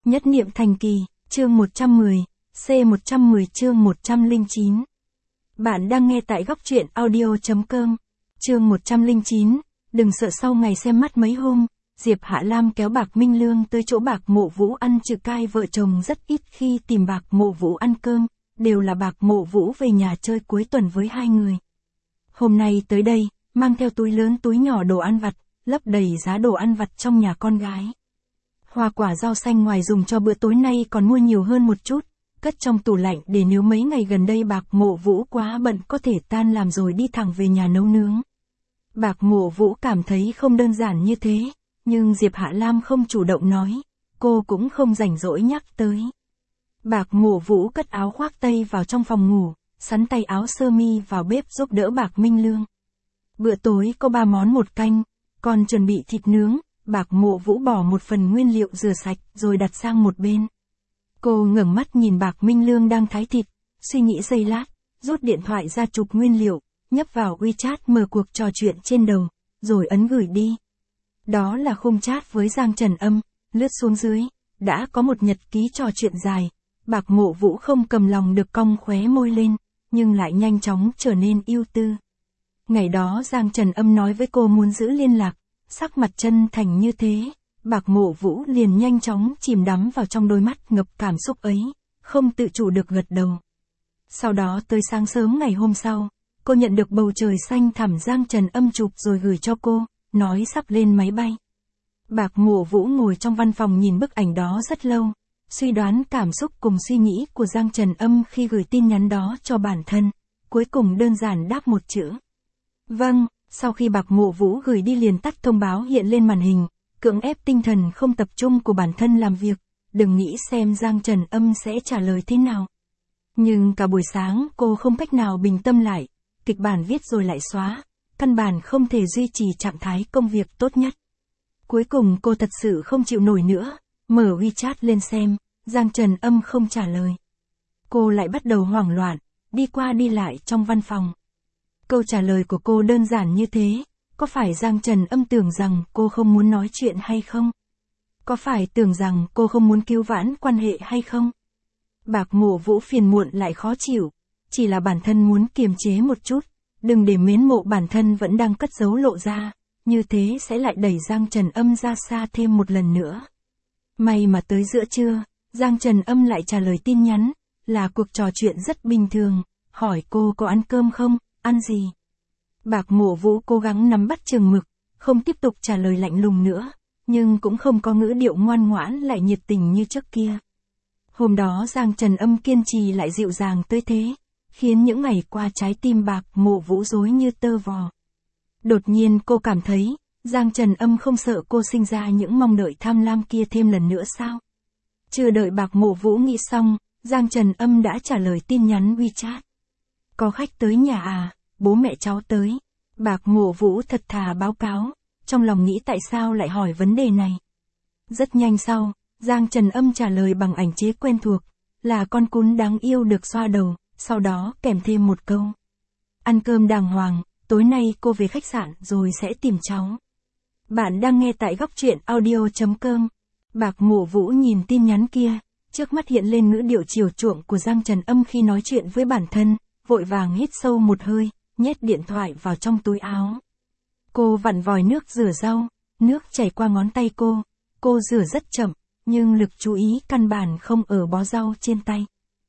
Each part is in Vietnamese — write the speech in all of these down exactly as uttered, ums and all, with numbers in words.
Nhất niệm thành kỳ, chương một trăm mười, C một trăm mười chương một trăm lẻ chín. Bạn đang nghe tại góc truyện audio chấm com. Chương một trăm lẻ chín, đừng sợ sau ngày xem mắt mấy hôm, Diệp Hạ Lam kéo Bạc Minh Lương tới chỗ Bạc Mộ Vũ ăn trừ cai. Vợ chồng rất ít khi tìm Bạc Mộ Vũ ăn cơm, đều là Bạc Mộ Vũ về nhà chơi cuối tuần với hai người. Hôm nay tới đây, mang theo túi lớn túi nhỏ đồ ăn vặt, lấp đầy giá đồ ăn vặt trong nhà con gái. Hoa quả rau xanh ngoài dùng cho bữa tối nay còn mua nhiều hơn một chút, cất trong tủ lạnh để nếu mấy ngày gần đây Bạc Mộ Vũ quá bận có thể tan làm rồi đi thẳng về nhà nấu nướng. Bạc Mộ Vũ cảm thấy không đơn giản như thế, nhưng Diệp Hạ Lam không chủ động nói, cô cũng không rảnh rỗi nhắc tới. Bạc Mộ Vũ cất áo khoác tây vào trong phòng ngủ, sắn tay áo sơ mi vào bếp giúp đỡ Bạc Minh Lương. Bữa tối có ba món một canh, còn chuẩn bị thịt nướng. Bạc Mộ Vũ bỏ một phần nguyên liệu rửa sạch rồi đặt sang một bên. Cô ngẩng mắt nhìn Bạc Minh Lương đang thái thịt, suy nghĩ giây lát, rút điện thoại ra chụp nguyên liệu, nhấp vào WeChat mở cuộc trò chuyện trên đầu, rồi ấn gửi đi. Đó là khung chat với Giang Trần Âm, lướt xuống dưới, đã có một nhật ký trò chuyện dài. Bạc Mộ Vũ không cầm lòng được cong khóe môi lên, nhưng lại nhanh chóng trở nên ưu tư. Ngày đó Giang Trần Âm nói với cô muốn giữ liên lạc. Sắc mặt chân thành như thế, Bạc Mộ Vũ liền nhanh chóng chìm đắm vào trong đôi mắt ngập cảm xúc ấy, không tự chủ được gật đầu. Sau đó tới sáng sớm ngày hôm sau, cô nhận được bầu trời xanh thẳm Giang Trần Âm chụp rồi gửi cho cô, nói sắp lên máy bay. Bạc Mộ Vũ ngồi trong văn phòng nhìn bức ảnh đó rất lâu, suy đoán cảm xúc cùng suy nghĩ của Giang Trần Âm khi gửi tin nhắn đó cho bản thân, cuối cùng đơn giản đáp một chữ. Vâng. Sau khi Bạc Mộ Vũ gửi đi liền tắt thông báo hiện lên màn hình, cưỡng ép tinh thần không tập trung của bản thân làm việc, đừng nghĩ xem Giang Trần Âm sẽ trả lời thế nào. Nhưng cả buổi sáng cô không cách nào bình tâm lại, kịch bản viết rồi lại xóa, căn bản không thể duy trì trạng thái công việc tốt nhất. Cuối cùng cô thật sự không chịu nổi nữa, mở WeChat lên xem, Giang Trần Âm không trả lời. Cô lại bắt đầu hoảng loạn, đi qua đi lại trong văn phòng. Câu trả lời của cô đơn giản như thế, có phải Giang Trần Âm tưởng rằng cô không muốn nói chuyện hay không? Có phải tưởng rằng cô không muốn cứu vãn quan hệ hay không? Bạc Mộ Vũ phiền muộn lại khó chịu, chỉ là bản thân muốn kiềm chế một chút, đừng để mến mộ bản thân vẫn đang cất giấu lộ ra, như thế sẽ lại đẩy Giang Trần Âm ra xa thêm một lần nữa. May mà tới giữa trưa, Giang Trần Âm lại trả lời tin nhắn, là cuộc trò chuyện rất bình thường, hỏi cô có ăn cơm không? Ăn gì? Bạc Mộ Vũ cố gắng nắm bắt chừng mực, không tiếp tục trả lời lạnh lùng nữa, nhưng cũng không có ngữ điệu ngoan ngoãn lại nhiệt tình như trước kia. Hôm đó Giang Trần Âm kiên trì lại dịu dàng tới thế, khiến những ngày qua trái tim Bạc Mộ Vũ rối như tơ vò. Đột nhiên cô cảm thấy, Giang Trần Âm không sợ cô sinh ra những mong đợi tham lam kia thêm lần nữa sao? Chưa đợi Bạc Mộ Vũ nghĩ xong, Giang Trần Âm đã trả lời tin nhắn WeChat. Có khách tới nhà à, bố mẹ cháu tới. Bạc Mộ Vũ thật thà báo cáo, trong lòng nghĩ tại sao lại hỏi vấn đề này. Rất nhanh sau, Giang Trần Âm trả lời bằng ảnh chế quen thuộc, là con cún đáng yêu được xoa đầu, sau đó kèm thêm một câu. Ăn cơm đàng hoàng, tối nay cô về khách sạn rồi sẽ tìm cháu. Bạn đang nghe tại góc truyện audio chấm com. Bạc Mộ Vũ nhìn tin nhắn kia, trước mắt hiện lên ngữ điệu chiều chuộng của Giang Trần Âm khi nói chuyện với bản thân. Vội vàng hít sâu một hơi, nhét điện thoại vào trong túi áo. Cô vặn vòi nước rửa rau, nước chảy qua ngón tay cô. Cô rửa rất chậm, nhưng lực chú ý căn bản không ở bó rau trên tay.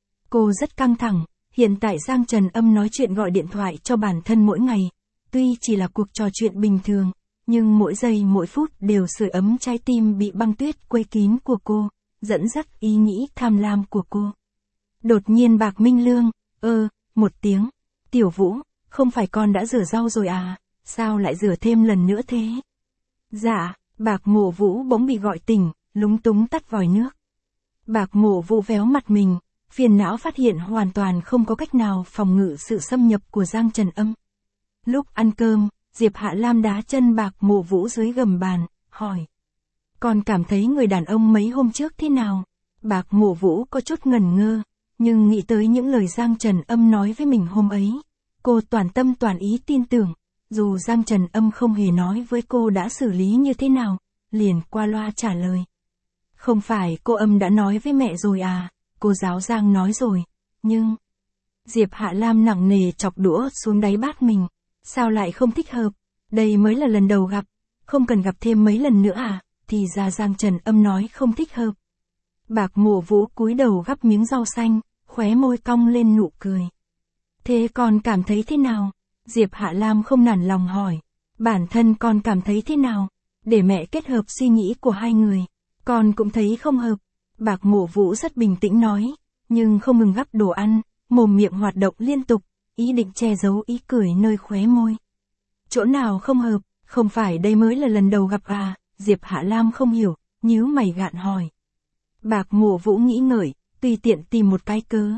Cô rất căng thẳng, hiện tại Giang Trần Âm nói chuyện gọi điện thoại cho bản thân mỗi ngày. Tuy chỉ là cuộc trò chuyện bình thường, nhưng mỗi giây mỗi phút đều sưởi ấm trái tim bị băng tuyết quây kín của cô, dẫn dắt ý nghĩ tham lam của cô. Đột nhiên Bạc Minh Lương, ơ, một tiếng, Tiểu Vũ, không phải con đã rửa rau rồi à, sao lại rửa thêm lần nữa thế? Dạ, Bạc Mộ Vũ bỗng bị gọi tỉnh, lúng túng tắt vòi nước. Bạc Mộ Vũ véo mặt mình, phiền não phát hiện hoàn toàn không có cách nào phòng ngự sự xâm nhập của Giang Trần Âm. Lúc ăn cơm, Diệp Hạ Lam đá chân Bạc Mộ Vũ dưới gầm bàn, hỏi. Con cảm thấy người đàn ông mấy hôm trước thế nào? Bạc Mộ Vũ có chút ngẩn ngơ. Nhưng nghĩ tới những lời Giang Trần Âm nói với mình hôm ấy, cô toàn tâm toàn ý tin tưởng, dù Giang Trần Âm không hề nói với cô đã xử lý như thế nào, liền qua loa trả lời. Không phải cô Âm đã nói với mẹ rồi à, cô giáo Giang nói rồi, nhưng... Diệp Hạ Lam nặng nề chọc đũa xuống đáy bát mình. Sao lại không thích hợp? Đây mới là lần đầu gặp, không cần gặp thêm mấy lần nữa à? Thì ra Giang Trần Âm nói không thích hợp. Bạc Mộ Vũ cúi đầu gắp miếng rau xanh, khóe môi cong lên nụ cười. Thế con cảm thấy thế nào? Diệp Hạ Lam không nản lòng hỏi. Bản thân con cảm thấy thế nào? Để mẹ kết hợp suy nghĩ của hai người. Con cũng thấy không hợp. Bạc Mộ Vũ rất bình tĩnh nói, nhưng không ngừng gắp đồ ăn, mồm miệng hoạt động liên tục, ý định che giấu ý cười nơi khóe môi. Chỗ nào không hợp, không phải đây mới là lần đầu gặp à? Diệp Hạ Lam không hiểu, nhíu mày gạn hỏi. Bạc Mộ Vũ nghĩ ngợi, tùy tiện tìm một cái cớ.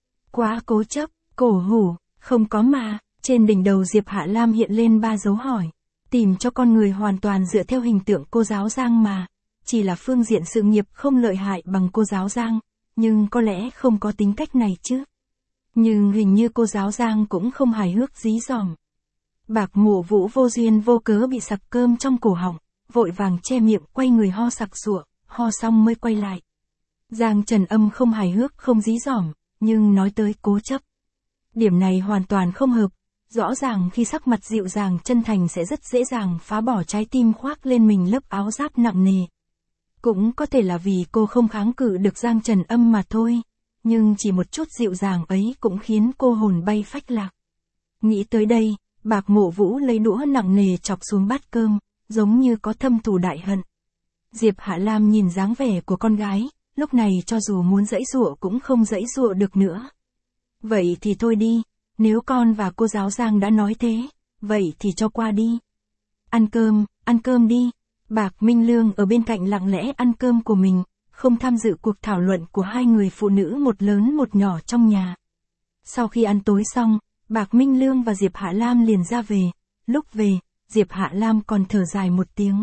Quá cố chấp, cổ hủ, không có mà. Trên đỉnh đầu Diệp Hạ Lam hiện lên ba dấu hỏi. Tìm cho con người hoàn toàn dựa theo hình tượng cô giáo Giang mà. Chỉ là phương diện sự nghiệp không lợi hại bằng cô giáo Giang, nhưng có lẽ không có tính cách này chứ. Nhưng hình như cô giáo Giang cũng không hài hước dí dỏm. Bạc Mộ Vũ vô duyên vô cớ bị sặc cơm trong cổ họng, vội vàng che miệng quay người ho sặc sụa, ho xong mới quay lại. Giang Trần Âm không hài hước không dí dỏm, nhưng nói tới cố chấp. Điểm này hoàn toàn không hợp, rõ ràng khi sắc mặt dịu dàng chân thành sẽ rất dễ dàng phá bỏ trái tim khoác lên mình lớp áo giáp nặng nề. Cũng có thể là vì cô không kháng cự được Giang Trần Âm mà thôi, nhưng chỉ một chút dịu dàng ấy cũng khiến cô hồn bay phách lạc. Nghĩ tới đây, Bạc Mộ Vũ lấy đũa nặng nề chọc xuống bát cơm, giống như có thâm thù đại hận. Diệp Hạ Lam nhìn dáng vẻ của con gái, lúc này cho dù muốn giãy giụa cũng không giãy giụa được nữa. Vậy thì thôi đi, nếu con và cô giáo Giang đã nói thế, vậy thì cho qua đi. Ăn cơm, ăn cơm đi. Bạc Minh Lương ở bên cạnh lặng lẽ ăn cơm của mình, không tham dự cuộc thảo luận của hai người phụ nữ một lớn một nhỏ trong nhà. Sau khi ăn tối xong, Bạc Minh Lương và Diệp Hạ Lam liền ra về. Lúc về, Diệp Hạ Lam còn thở dài một tiếng.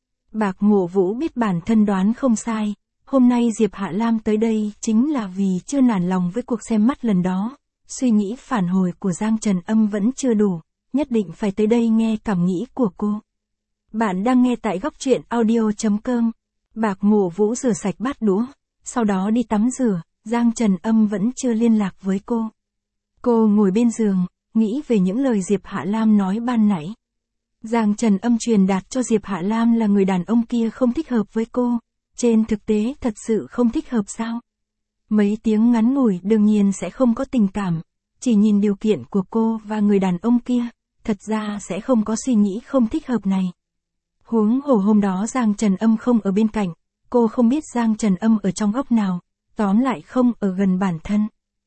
Bạc Mộ Vũ biết bản thân đoán không sai, hôm nay Diệp Hạ Lam tới đây chính là vì chưa nản lòng với cuộc xem mắt lần đó. Suy nghĩ phản hồi của Giang Trần Âm vẫn chưa đủ, nhất định phải tới đây nghe cảm nghĩ của cô. Bạn đang nghe tại góc truyện audio chấm com. Bạc Mộ Vũ rửa sạch bát đũa, sau đó đi tắm rửa, Giang Trần Âm vẫn chưa liên lạc với cô. Cô ngồi bên giường, nghĩ về những lời Diệp Hạ Lam nói ban nãy. Giang Trần Âm truyền đạt cho Diệp Hạ Lam là người đàn ông kia không thích hợp với cô, trên thực tế thật sự không thích hợp sao? Mấy tiếng ngắn ngủi đương nhiên sẽ không có tình cảm, chỉ nhìn điều kiện của cô và người đàn ông kia, thật ra sẽ không có suy nghĩ không thích hợp này. Huống hồ hôm đó Giang Trần Âm không ở bên cạnh, cô không biết Giang Trần Âm ở trong góc nào, tóm lại không ở gần bản thân.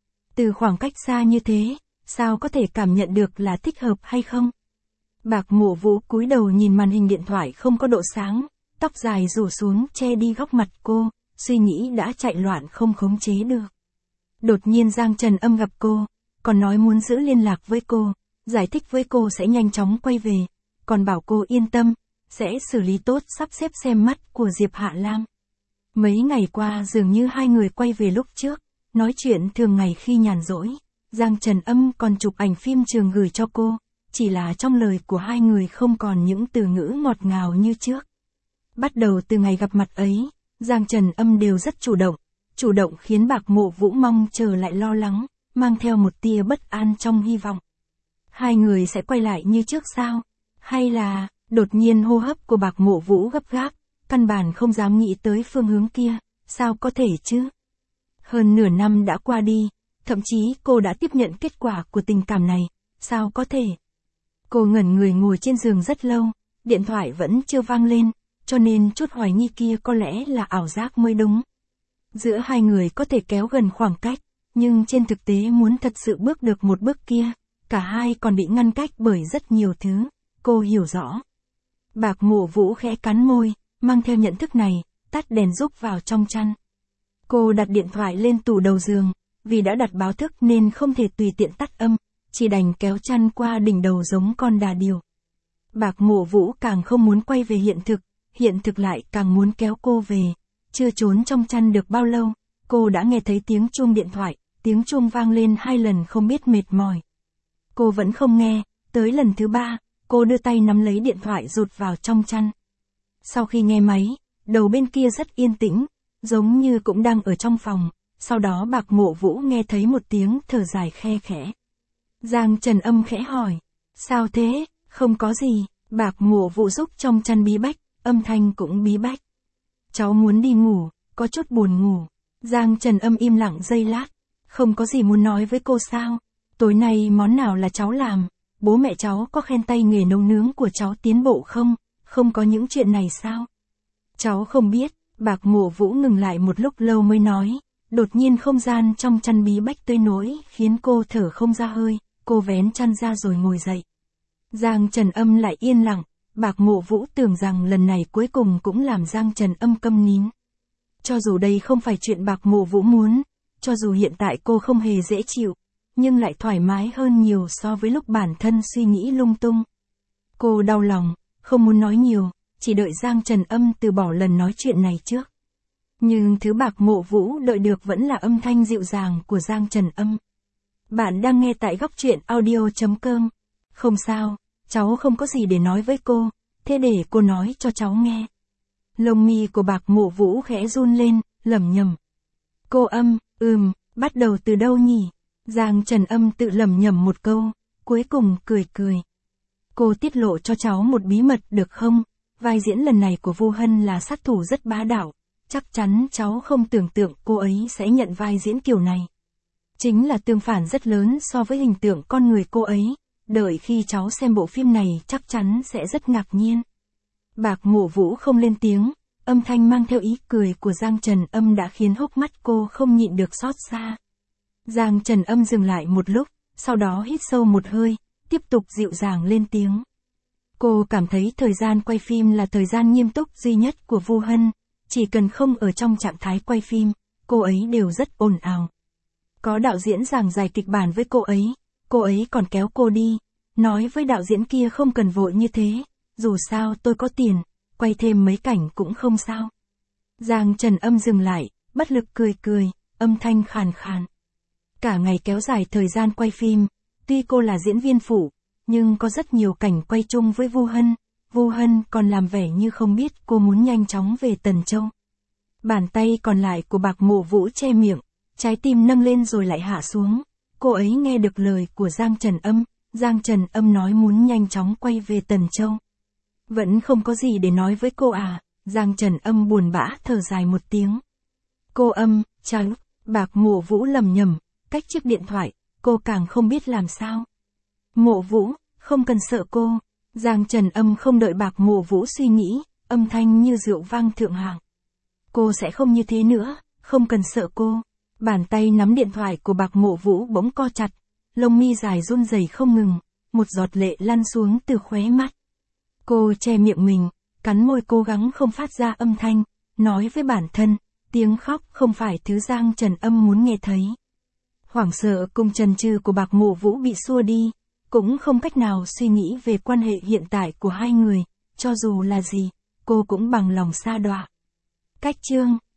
Từ khoảng cách xa như thế, sao có thể cảm nhận được là thích hợp hay không? Bạc Mộ Vũ cúi đầu nhìn màn hình điện thoại không có độ sáng, tóc dài rủ xuống che đi góc mặt cô, suy nghĩ đã chạy loạn không khống chế được. Đột nhiên Giang Trần Âm gặp cô, còn nói muốn giữ liên lạc với cô, giải thích với cô sẽ nhanh chóng quay về, còn bảo cô yên tâm, sẽ xử lý tốt sắp xếp xem mắt của Diệp Hạ Lam. Mấy ngày qua dường như hai người quay về lúc trước, nói chuyện thường ngày khi nhàn rỗi. Giang Trần Âm còn chụp ảnh phim trường gửi cho cô, chỉ là trong lời của hai người không còn những từ ngữ ngọt ngào như trước. Bắt đầu từ ngày gặp mặt ấy, Giang Trần Âm đều rất chủ động, chủ động khiến Bạc Mộ Vũ mong chờ lại lo lắng, mang theo một tia bất an trong hy vọng. Hai người sẽ quay lại như trước sao? Hay là, đột nhiên hô hấp của Bạc Mộ Vũ gấp gáp, căn bản không dám nghĩ tới phương hướng kia, sao có thể chứ? Hơn nửa năm đã qua đi, thậm chí cô đã tiếp nhận kết quả của tình cảm này, sao có thể? Cô ngẩn người ngồi trên giường rất lâu, điện thoại vẫn chưa vang lên, cho nên chút hoài nghi kia có lẽ là ảo giác mới đúng. Giữa hai người có thể kéo gần khoảng cách, nhưng trên thực tế muốn thật sự bước được một bước kia, cả hai còn bị ngăn cách bởi rất nhiều thứ, cô hiểu rõ. Bạc Mộ Vũ khẽ cắn môi, mang theo nhận thức này, tắt đèn rúc vào trong chăn. Cô đặt điện thoại lên tủ đầu giường, vì đã đặt báo thức nên không thể tùy tiện tắt âm, chỉ đành kéo chăn qua đỉnh đầu giống con đà điểu. Bạc Mộ Vũ càng không muốn quay về hiện thực, hiện thực lại càng muốn kéo cô về. Chưa trốn trong chăn được bao lâu, cô đã nghe thấy tiếng chuông điện thoại, tiếng chuông vang lên hai lần không biết mệt mỏi. Cô vẫn không nghe, tới lần thứ ba, cô đưa tay nắm lấy điện thoại rụt vào trong chăn. Sau khi nghe máy, đầu bên kia rất yên tĩnh, giống như cũng đang ở trong phòng, sau đó Bạc Mộ Vũ nghe thấy một tiếng thở dài khe khẽ. Giang Trần Âm khẽ hỏi, sao thế, không có gì, Bạc Mộ Vũ rúc trong chăn bí bách, âm thanh cũng bí bách. Cháu muốn đi ngủ, có chút buồn ngủ. Giang Trần Âm im lặng giây lát, không có gì muốn nói với cô sao, tối nay món nào là cháu làm, bố mẹ cháu có khen tay nghề nấu nướng của cháu tiến bộ không, không có những chuyện này sao? Cháu không biết, Bạc Mộ Vũ ngừng lại một lúc lâu mới nói, đột nhiên không gian trong chăn bí bách tới nỗi khiến cô thở không ra hơi, cô vén chăn ra rồi ngồi dậy. Giang Trần Âm lại yên lặng, Bạc Mộ Vũ tưởng rằng lần này cuối cùng cũng làm Giang Trần Âm câm nín. Cho dù đây không phải chuyện Bạc Mộ Vũ muốn, cho dù hiện tại cô không hề dễ chịu, nhưng lại thoải mái hơn nhiều so với lúc bản thân suy nghĩ lung tung. Cô đau lòng, không muốn nói nhiều, chỉ đợi Giang Trần Âm từ bỏ lần nói chuyện này trước. Nhưng thứ Bạc Mộ Vũ đợi được vẫn là âm thanh dịu dàng của Giang Trần Âm. Bạn đang nghe tại góc truyện audio chấm com. Không sao, cháu không có gì để nói với cô, thế để cô nói cho cháu nghe. Lông mi của Bạc Mộ Vũ khẽ run lên, lẩm nhẩm. Cô Âm, ừm, bắt đầu từ đâu nhỉ? Giang Trần Âm tự lẩm nhẩm một câu, cuối cùng cười cười. Cô tiết lộ cho cháu một bí mật được không? Vai diễn lần này của Vu Hân là sát thủ rất bá đạo, chắc chắn cháu không tưởng tượng cô ấy sẽ nhận vai diễn kiểu này. Chính là tương phản rất lớn so với hình tượng con người cô ấy, đợi khi cháu xem bộ phim này chắc chắn sẽ rất ngạc nhiên. Bạc Mộ Vũ không lên tiếng, âm thanh mang theo ý cười của Giang Trần Âm đã khiến hốc mắt cô không nhịn được xót xa. Giang Trần Âm dừng lại một lúc, sau đó hít sâu một hơi, tiếp tục dịu dàng lên tiếng. Cô cảm thấy thời gian quay phim là thời gian nghiêm túc duy nhất của Vu Hân, chỉ cần không ở trong trạng thái quay phim, cô ấy đều rất ồn ào. Có đạo diễn giảng giải kịch bản với cô ấy, cô ấy còn kéo cô đi, nói với đạo diễn kia không cần vội như thế, dù sao tôi có tiền, quay thêm mấy cảnh cũng không sao. Giang Trần Âm dừng lại, bất lực cười cười, âm thanh khàn khàn. Cả ngày kéo dài thời gian quay phim, tuy cô là diễn viên phụ, nhưng có rất nhiều cảnh quay chung với Vu Hân, Vu Hân còn làm vẻ như không biết cô muốn nhanh chóng về Tần Châu. Bàn tay còn lại của Bạc Mộ Vũ che miệng, trái tim nâng lên rồi lại hạ xuống, cô ấy nghe được lời của Giang Trần Âm, Giang Trần Âm nói muốn nhanh chóng quay về Tần Châu. Vẫn không có gì để nói với cô à, Giang Trần Âm buồn bã thở dài một tiếng. Cô Âm, cháu, Bạc Mộ Vũ lầm nhầm, cách chiếc điện thoại, cô càng không biết làm sao. Mộ Vũ, không cần sợ cô. Giang Trần Âm không đợi Bạc Mộ Vũ suy nghĩ, âm thanh như rượu vang thượng hạng. Cô sẽ không như thế nữa, không cần sợ cô. Bàn tay nắm điện thoại của Bạc Mộ Vũ bỗng co chặt, lông mi dài run rẩy không ngừng, một giọt lệ lăn xuống từ khóe mắt. Cô che miệng mình, cắn môi cố gắng không phát ra âm thanh, nói với bản thân, tiếng khóc không phải thứ Giang Trần Âm muốn nghe thấy. Hoảng sợ cùng chần chừ của Bạc Mộ Vũ bị xua đi, cũng không cách nào suy nghĩ về quan hệ hiện tại của hai người, cho dù là gì, cô cũng bằng lòng sa đọa. Cách chương